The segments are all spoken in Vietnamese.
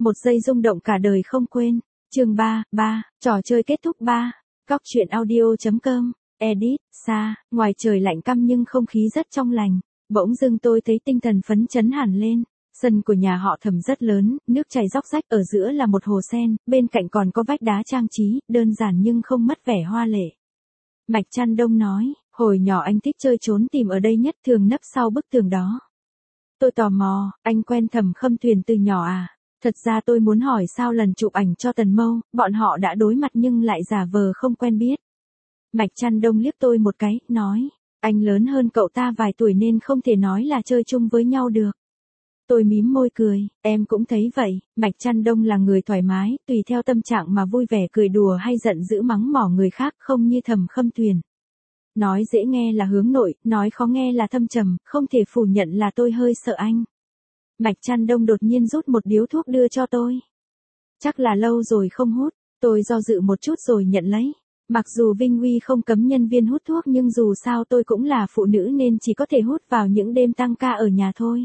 một giây rung động cả đời không quên. Chương 3, trò chơi kết thúc 3. Cóc truyện audio.com. Edit, Sa, ngoài trời lạnh căm nhưng không khí rất trong lành. Bỗng dưng tôi thấy tinh thần phấn chấn hẳn lên. Sân của nhà họ Thẩm rất lớn, nước chảy róc rách, ở giữa là một hồ sen, bên cạnh còn có vách đá trang trí, đơn giản nhưng không mất vẻ hoa lệ. Mạch Trăn Đông nói, hồi nhỏ anh thích chơi trốn tìm ở đây nhất, thường nấp sau bức tường đó. Tôi tò mò, anh quen Thẩm Khâm Tuyền từ nhỏ à? Thật ra tôi muốn hỏi sao lần chụp ảnh cho Tần Mâu, bọn họ đã đối mặt nhưng lại giả vờ không quen biết. Mạch Trăn Đông liếc tôi một cái, nói, anh lớn hơn cậu ta vài tuổi nên không thể nói là chơi chung với nhau được. Tôi mím môi cười, em cũng thấy vậy. Mạch Trăn Đông là người thoải mái, tùy theo tâm trạng mà vui vẻ cười đùa hay giận dữ mắng mỏ người khác, không như Thẩm Khâm Tuyền. Nói dễ nghe là hướng nội, nói khó nghe là thâm trầm, không thể phủ nhận là tôi hơi sợ anh. Mạch Trăn Đông đột nhiên rút một điếu thuốc đưa cho tôi. Chắc là lâu rồi không hút, tôi do dự một chút rồi nhận lấy. Mặc dù Vinh Uy không cấm nhân viên hút thuốc nhưng dù sao tôi cũng là phụ nữ nên chỉ có thể hút vào những đêm tăng ca ở nhà thôi.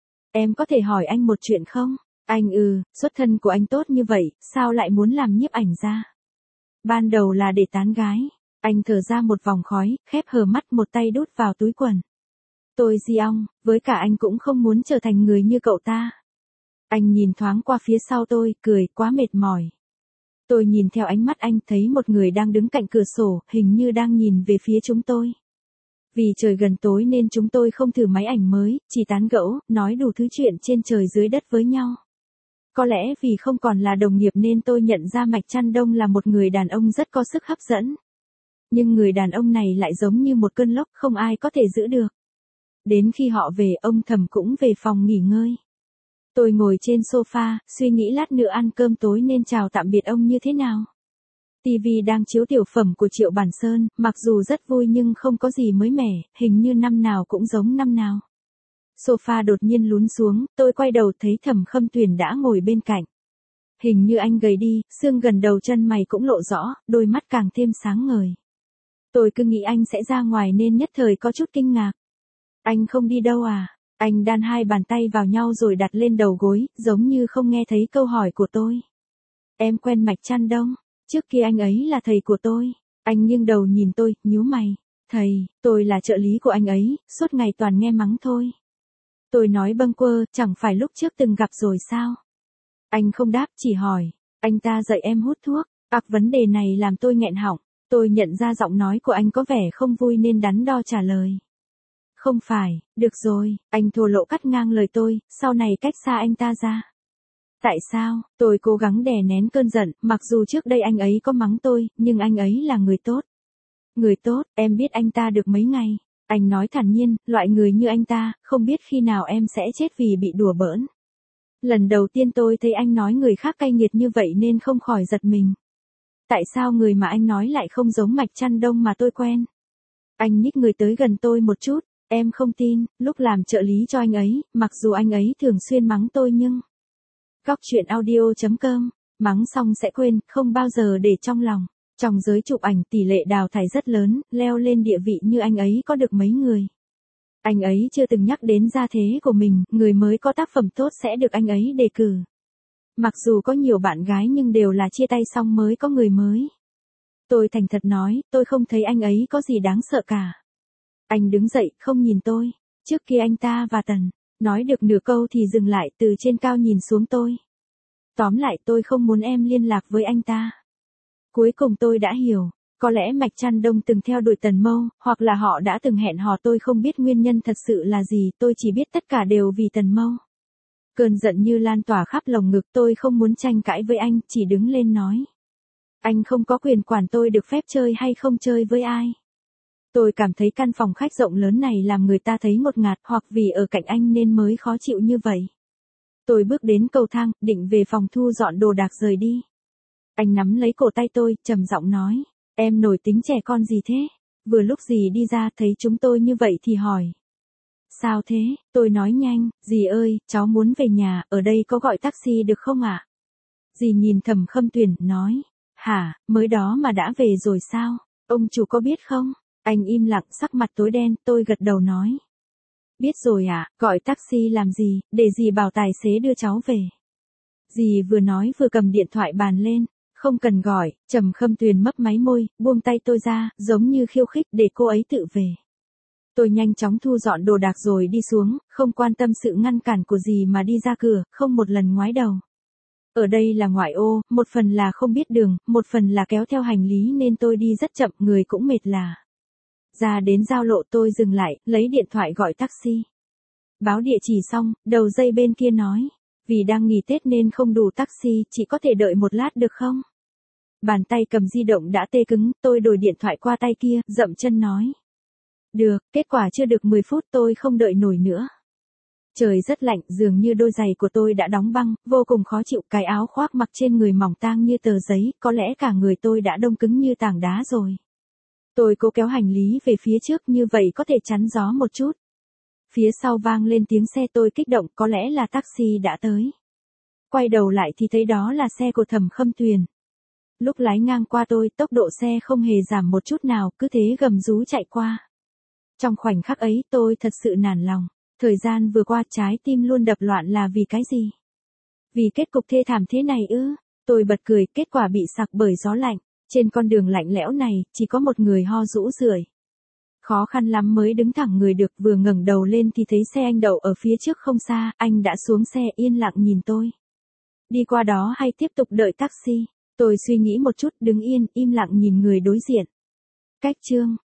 Em có thể hỏi anh một chuyện không? Anh xuất thân của anh tốt như vậy, sao lại muốn làm nhiếp ảnh gia? Ban đầu là để tán gái. Anh thở ra một vòng khói, khép hờ mắt, một tay đút vào túi quần. Tôi di ong, với cả anh cũng không muốn trở thành người như cậu ta. Anh nhìn thoáng qua phía sau tôi, cười, quá mệt mỏi. Tôi nhìn theo ánh mắt anh, thấy một người đang đứng cạnh cửa sổ, hình như đang nhìn về phía chúng tôi. Vì trời gần tối nên chúng tôi không thử máy ảnh mới, chỉ tán gẫu, nói đủ thứ chuyện trên trời dưới đất với nhau. Có lẽ vì không còn là đồng nghiệp nên tôi nhận ra Mạch Trăn Đông là một người đàn ông rất có sức hấp dẫn. Nhưng người đàn ông này lại giống như một cơn lốc, không ai có thể giữ được. Đến khi họ về, ông Thẩm cũng về phòng nghỉ ngơi. Tôi ngồi trên sofa, suy nghĩ lát nữa ăn cơm tối nên chào tạm biệt ông như thế nào. TV đang chiếu tiểu phẩm của Triệu Bản Sơn, mặc dù rất vui nhưng không có gì mới mẻ, hình như năm nào cũng giống năm nào. Sofa đột nhiên lún xuống, tôi quay đầu thấy Thẩm Khâm Tuyền đã ngồi bên cạnh. Hình như anh gầy đi, xương gần đầu chân mày cũng lộ rõ, đôi mắt càng thêm sáng ngời. Tôi cứ nghĩ anh sẽ ra ngoài nên nhất thời có chút kinh ngạc. Anh không đi đâu à? Anh đan hai bàn tay vào nhau rồi đặt lên đầu gối, giống như không nghe thấy câu hỏi của tôi. Em quen Mạch Trăn Đông, trước kia anh ấy là thầy của tôi. Anh nghiêng đầu nhìn tôi, nhíu mày. Thầy, tôi là trợ lý của anh ấy, suốt ngày toàn nghe mắng thôi. Tôi nói bâng quơ, chẳng phải lúc trước từng gặp rồi sao? Anh không đáp, chỉ hỏi, anh ta dạy em hút thuốc. Vấn đề này làm tôi nghẹn họng. Tôi nhận ra giọng nói của anh có vẻ không vui nên đắn đo trả lời. Không phải, được rồi, anh thô lỗ cắt ngang lời tôi, sau này cách xa anh ta ra. Tại sao? Tôi cố gắng đè nén cơn giận, mặc dù trước đây anh ấy có mắng tôi, nhưng anh ấy là người tốt. Người tốt, em biết anh ta được mấy ngày. Anh nói thản nhiên, loại người như anh ta, không biết khi nào em sẽ chết vì bị đùa bỡn. Lần đầu tiên tôi thấy anh nói người khác cay nghiệt như vậy nên không khỏi giật mình. Tại sao người mà anh nói lại không giống Mạch Trăn Đông mà tôi quen? Anh nhích người tới gần tôi một chút, em không tin, lúc làm trợ lý cho anh ấy, mặc dù anh ấy thường xuyên mắng tôi nhưng... Cóc truyện audio.com, mắng xong sẽ quên, không bao giờ để trong lòng. Trong giới chụp ảnh tỷ lệ đào thải rất lớn, leo lên địa vị như anh ấy có được mấy người. Anh ấy chưa từng nhắc đến gia thế của mình, người mới có tác phẩm tốt sẽ được anh ấy đề cử. Mặc dù có nhiều bạn gái nhưng đều là chia tay xong mới có người mới. Tôi thành thật nói, tôi không thấy anh ấy có gì đáng sợ cả. Anh đứng dậy, không nhìn tôi. Trước kia anh ta và Tần, nói được nửa câu thì dừng lại, từ trên cao nhìn xuống tôi. Tóm lại tôi không muốn em liên lạc với anh ta. Cuối cùng tôi đã hiểu, có lẽ Mạch Trăn Đông từng theo đuổi Tần Mâu, hoặc là họ đã từng hẹn hò, tôi không biết nguyên nhân thật sự là gì, tôi chỉ biết tất cả đều vì Tần Mâu. Cơn giận như lan tỏa khắp lồng ngực, tôi không muốn tranh cãi với anh, chỉ đứng lên nói. Anh không có quyền quản tôi được phép chơi hay không chơi với ai. Tôi cảm thấy căn phòng khách rộng lớn này làm người ta thấy ngột ngạt, hoặc vì ở cạnh anh nên mới khó chịu như vậy. Tôi bước đến cầu thang, định về phòng thu dọn đồ đạc rời đi. Anh nắm lấy cổ tay tôi, trầm giọng nói, em nổi tính trẻ con gì thế? Vừa lúc dì đi ra thấy chúng tôi như vậy thì hỏi. Sao thế? Tôi nói nhanh, dì ơi, cháu muốn về nhà, ở đây có gọi taxi được không ạ? Dì nhìn Thẩm Khâm Tuyền, nói, hả, mới đó mà đã về rồi sao? Ông chủ có biết không? Anh im lặng, sắc mặt tối đen, tôi gật đầu nói. Biết rồi ạ, gọi taxi làm gì, để dì bảo tài xế đưa cháu về. Dì vừa nói vừa cầm điện thoại bàn lên. Không cần gọi, Trầm Khâm Tuyền mấp máy môi, buông tay tôi ra, giống như khiêu khích để cô ấy tự về. Tôi nhanh chóng thu dọn đồ đạc rồi đi xuống, không quan tâm sự ngăn cản của dì mà đi ra cửa, không một lần ngoái đầu. Ở đây là ngoại ô, một phần là không biết đường, một phần là kéo theo hành lý nên tôi đi rất chậm, người cũng mệt lả. Ra đến giao lộ tôi dừng lại, lấy điện thoại gọi taxi. Báo địa chỉ xong, đầu dây bên kia nói. Vì đang nghỉ Tết nên không đủ taxi, chỉ có thể đợi một lát được không? Bàn tay cầm di động đã tê cứng, tôi đổi điện thoại qua tay kia, dậm chân nói. Được, kết quả chưa được 10 phút tôi không đợi nổi nữa. Trời rất lạnh, dường như đôi giày của tôi đã đóng băng, vô cùng khó chịu, cái áo khoác mặc trên người mỏng tang như tờ giấy, có lẽ cả người tôi đã đông cứng như tảng đá rồi. Tôi cố kéo hành lý về phía trước như vậy có thể chắn gió một chút. Phía sau vang lên tiếng xe, tôi kích động, có lẽ là taxi đã tới. Quay đầu lại thì thấy đó là xe của Thẩm Khâm Tuyền. Lúc lái ngang qua tôi, tốc độ xe không hề giảm một chút nào, cứ thế gầm rú chạy qua. Trong khoảnh khắc ấy tôi thật sự nản lòng. Thời gian vừa qua trái tim luôn đập loạn là vì cái gì? Vì kết cục thê thảm thế này ư? Tôi bật cười, kết quả bị sặc bởi gió lạnh. Trên con đường lạnh lẽo này, chỉ có một người ho rũ rượi. Khó khăn lắm mới đứng thẳng người được, vừa ngẩng đầu lên thì thấy xe anh đậu ở phía trước không xa, anh đã xuống xe yên lặng nhìn tôi. Đi qua đó hay tiếp tục đợi taxi? Tôi suy nghĩ một chút, đứng yên, im lặng nhìn người đối diện. Cách chương